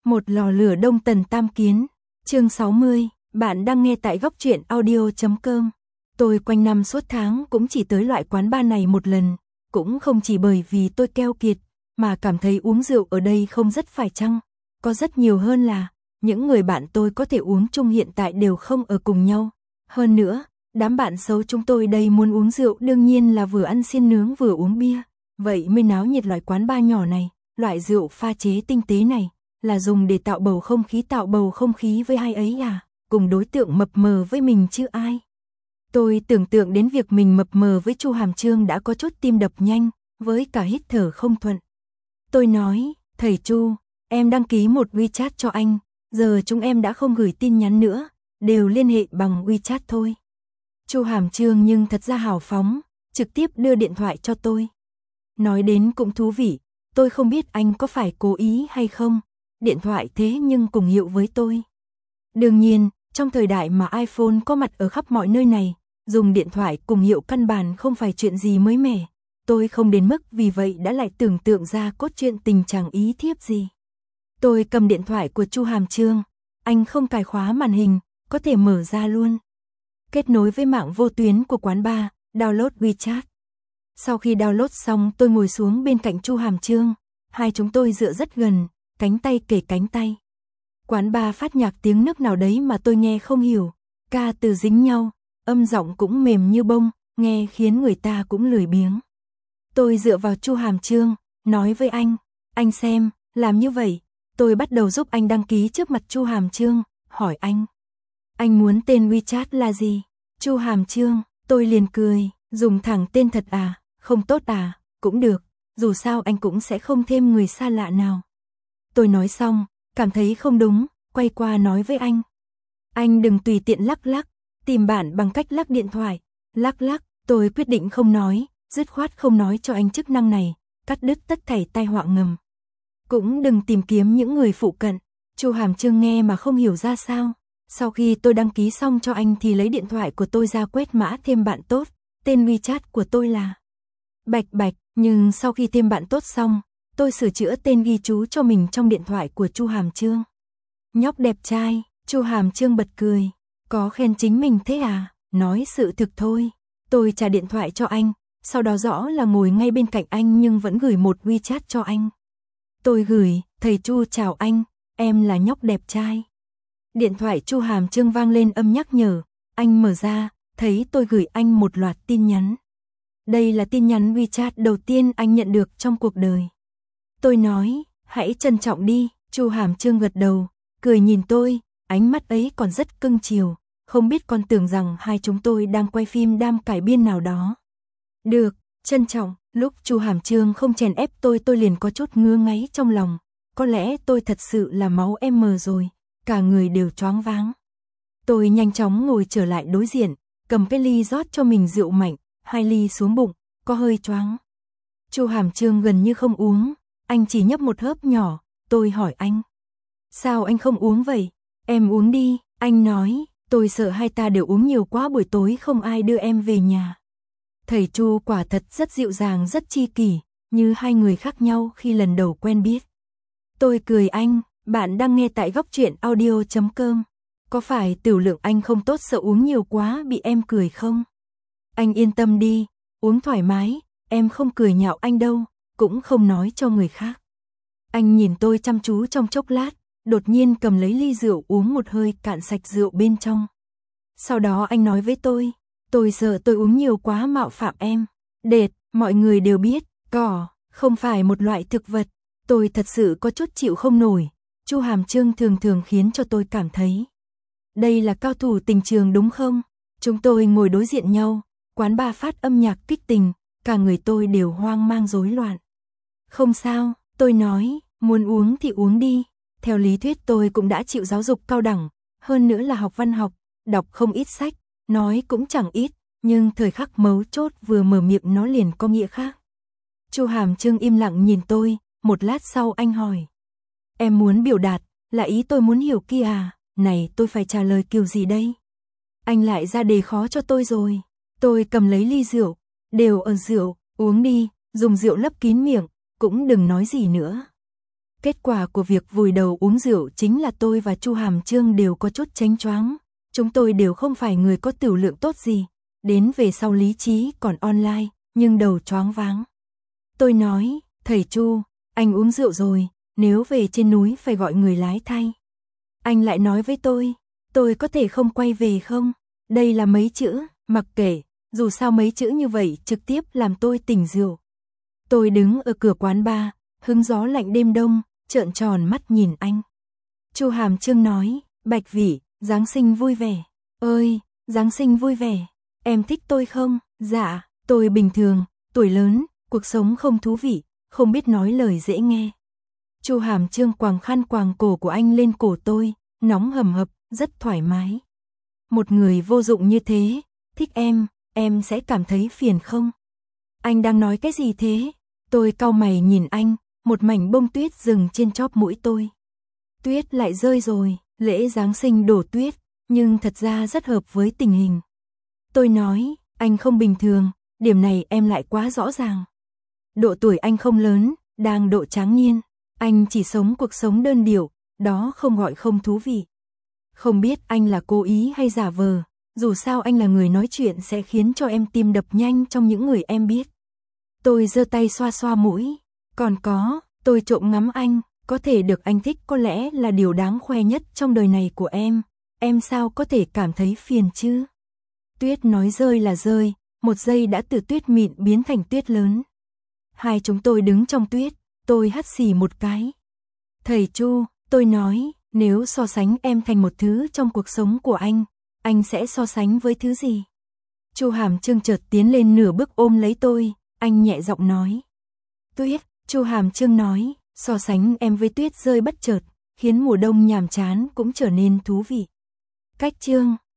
Một lò lửa đông tần tam kiến. Chương 60, bạn đang nghe tại góc truyện audio.com. Tôi quanh năm suốt tháng cũng chỉ tới loại quán bar này một lần, cũng không chỉ bởi vì tôi keo kiệt, mà cảm thấy uống rượu ở đây không rất phải chăng. Có rất nhiều hơn là, những người bạn tôi có thể uống chung hiện tại đều không ở cùng nhau. Hơn nữa, đám bạn xấu chúng tôi đây muốn uống rượu đương nhiên là vừa ăn xiên nướng vừa uống bia. Vậy mới náo nhiệt loại quán bar nhỏ này, loại rượu pha chế tinh tế này, là dùng để tạo bầu không khí với ai ấy à, cùng đối tượng mập mờ với mình chứ ai. Tôi tưởng tượng đến việc mình mập mờ với Chu Hàm Chương đã có chút tim đập nhanh, với cả hít thở không thuận. Tôi nói, thầy Chu, em đăng ký một WeChat cho anh, giờ chúng em đã không gửi tin nhắn nữa, đều liên hệ bằng WeChat thôi. Chu Hàm Chương nhưng thật ra hào phóng, trực tiếp đưa điện thoại cho tôi. Nói đến cũng thú vị, tôi không biết anh có phải cố ý hay không, điện thoại thế nhưng cùng hiệu với tôi. Đương nhiên, trong thời đại mà iPhone có mặt ở khắp mọi nơi này, dùng điện thoại cùng hiệu căn bản không phải chuyện gì mới mẻ. Tôi không đến mức vì vậy đã lại tưởng tượng ra cốt truyện tình chàng ý thiếp gì. Tôi cầm điện thoại của Chu Hàm Chương, anh không cài khóa màn hình, có thể mở ra luôn. Kết nối với mạng vô tuyến của quán bar, download WeChat. Sau khi download xong tôi ngồi xuống bên cạnh Chu Hàm Chương, hai chúng tôi dựa rất gần, cánh tay kề cánh tay. Quán bar phát nhạc tiếng nước nào đấy mà tôi nghe không hiểu, ca từ dính nhau, âm giọng cũng mềm như bông, nghe khiến người ta cũng lười biếng. Tôi dựa vào Chu Hàm Chương, nói với anh xem, làm như vậy, tôi bắt đầu giúp anh đăng ký trước mặt Chu Hàm Chương, hỏi anh muốn tên WeChat là gì? Chu Hàm Chương, tôi liền cười, dùng thẳng tên thật à, không tốt à, cũng được, dù sao anh cũng sẽ không thêm người xa lạ nào. Tôi nói xong, cảm thấy không đúng, quay qua nói với anh đừng tùy tiện lắc, tìm bạn bằng cách lắc điện thoại, lắc, tôi quyết định không nói, dứt khoát không nói cho anh chức năng này, cắt đứt tất thảy tai họa ngầm. Cũng đừng tìm kiếm những người phụ cận. Chu Hàm Chương nghe mà không hiểu ra sao. Sau khi tôi đăng ký xong cho anh thì lấy điện thoại của tôi ra quét mã thêm bạn tốt, tên WeChat của tôi là Bạch, nhưng sau khi thêm bạn tốt xong, tôi sửa chữa tên ghi chú cho mình trong điện thoại của Chu Hàm Chương. Nhóc đẹp trai, Chu Hàm Chương bật cười, có khen chính mình thế à, nói sự thực thôi. Tôi trả điện thoại cho anh, sau đó rõ là ngồi ngay bên cạnh anh nhưng vẫn gửi một WeChat cho anh. Tôi gửi, thầy Chu chào anh, em là nhóc đẹp trai. Điện thoại Chu Hàm Chương vang lên âm nhắc nhở, anh mở ra, thấy tôi gửi anh một loạt tin nhắn. Đây là tin nhắn WeChat đầu tiên anh nhận được trong cuộc đời. Tôi nói, hãy trân trọng đi, Chu Hàm Chương gật đầu, cười nhìn tôi, ánh mắt ấy còn rất cưng chiều, không biết còn tưởng rằng hai chúng tôi đang quay phim đam cải biên nào đó. Được, trân trọng, lúc Chu Hàm Chương không chèn ép tôi liền có chút ngứa ngáy trong lòng, có lẽ tôi thật sự là máu em rồi, cả người đều choáng váng. Tôi nhanh chóng ngồi trở lại đối diện, cầm cái ly rót cho mình rượu mạnh, 2 ly xuống bụng, có hơi choáng. Chu Hàm Chương gần như không uống, anh chỉ nhấp một hớp nhỏ, tôi hỏi anh. Sao anh không uống vậy? Em uống đi, anh nói, tôi sợ hai ta đều uống nhiều quá buổi tối không ai đưa em về nhà. Thầy Chu quả thật rất dịu dàng rất chi kỷ, như hai người khác nhau khi lần đầu quen biết. Tôi cười anh, bạn đang nghe tại góc truyện audio.com. Có phải tiểu lượng anh không tốt sợ uống nhiều quá bị em cười không? Anh yên tâm đi, uống thoải mái, em không cười nhạo anh đâu, cũng không nói cho người khác. Anh nhìn tôi chăm chú trong chốc lát, đột nhiên cầm lấy ly rượu uống một hơi cạn sạch rượu bên trong. Sau đó anh nói với tôi sợ tôi uống nhiều quá mạo phạm em. Đệt, mọi người đều biết, cỏ, không phải một loại thực vật. Tôi thật sự có chút chịu không nổi. Chu Hàm Chương thường khiến cho tôi cảm thấy. Đây là cao thủ tình trường đúng không? Chúng tôi ngồi đối diện nhau, quán bar phát âm nhạc kích tình, cả người tôi đều hoang mang rối loạn. Không sao, tôi nói, muốn uống thì uống đi. Theo lý thuyết tôi cũng đã chịu giáo dục cao đẳng, hơn nữa là học văn học, đọc không ít sách, nói cũng chẳng ít, nhưng thời khắc mấu chốt vừa mở miệng nó liền có nghĩa khác. Chu Hàm Chương im lặng nhìn tôi, một lát sau anh hỏi. Em muốn biểu đạt, là ý tôi muốn hiểu kia à, này tôi phải trả lời kiểu gì đây? Anh lại ra đề khó cho tôi rồi. Tôi cầm lấy ly rượu, đều ở rượu, uống đi, dùng rượu lấp kín miệng, cũng đừng nói gì nữa. Kết quả của việc vùi đầu uống rượu chính là tôi và Chu Hàm Chương đều có chút chánh choáng. Chúng tôi đều không phải người có tửu lượng tốt gì. Đến về sau lý trí còn online, nhưng đầu choáng váng. Tôi nói, thầy Chu, anh uống rượu rồi, nếu về trên núi phải gọi người lái thay. Anh lại nói với tôi có thể không quay về không? Đây là mấy chữ, mặc kệ, dù sao mấy chữ như vậy trực tiếp làm tôi tỉnh rượu. Tôi đứng ở cửa quán bar, hứng gió lạnh đêm đông, trợn tròn mắt nhìn anh. Chu Hàm Chương nói, Bạch Vĩ, Giáng sinh vui vẻ. Ơi, Giáng sinh vui vẻ, em thích tôi không? Dạ, tôi bình thường, tuổi lớn, cuộc sống không thú vị, không biết nói lời dễ nghe. Chu Hàm Chương quàng khăn quàng cổ của anh lên cổ tôi, nóng hầm hập, rất thoải mái. Một người vô dụng như thế, thích em sẽ cảm thấy phiền không? Anh đang nói cái gì thế? Tôi cau mày nhìn anh, một mảnh bông tuyết dừng trên chóp mũi tôi. Tuyết lại rơi rồi, lễ Giáng sinh đổ tuyết, nhưng thật ra rất hợp với tình hình. Tôi nói, anh không bình thường, điểm này em lại quá rõ ràng. Độ tuổi anh không lớn, đang độ tráng niên, anh chỉ sống cuộc sống đơn điệu, đó không gọi không thú vị. Không biết anh là cố ý hay giả vờ, dù sao anh là người nói chuyện sẽ khiến cho em tim đập nhanh trong những người em biết. Tôi giơ tay xoa xoa mũi, còn có, tôi trộm ngắm anh, có thể được anh thích có lẽ là điều đáng khoe nhất trong đời này của em sao có thể cảm thấy phiền chứ? Tuyết nói rơi là rơi, một giây đã từ tuyết mịn biến thành tuyết lớn. Hai chúng tôi đứng trong tuyết, tôi hắt xì một cái. Thầy Chu, tôi nói, nếu so sánh em thành một thứ trong cuộc sống của anh sẽ so sánh với thứ gì? Chu Hàm Chương chợt tiến lên nửa bước ôm lấy tôi, anh nhẹ giọng nói. Tuyết, Chu Hàm Chương nói, so sánh em với tuyết rơi bất chợt, khiến mùa đông nhàm chán cũng trở nên thú vị. Cách chương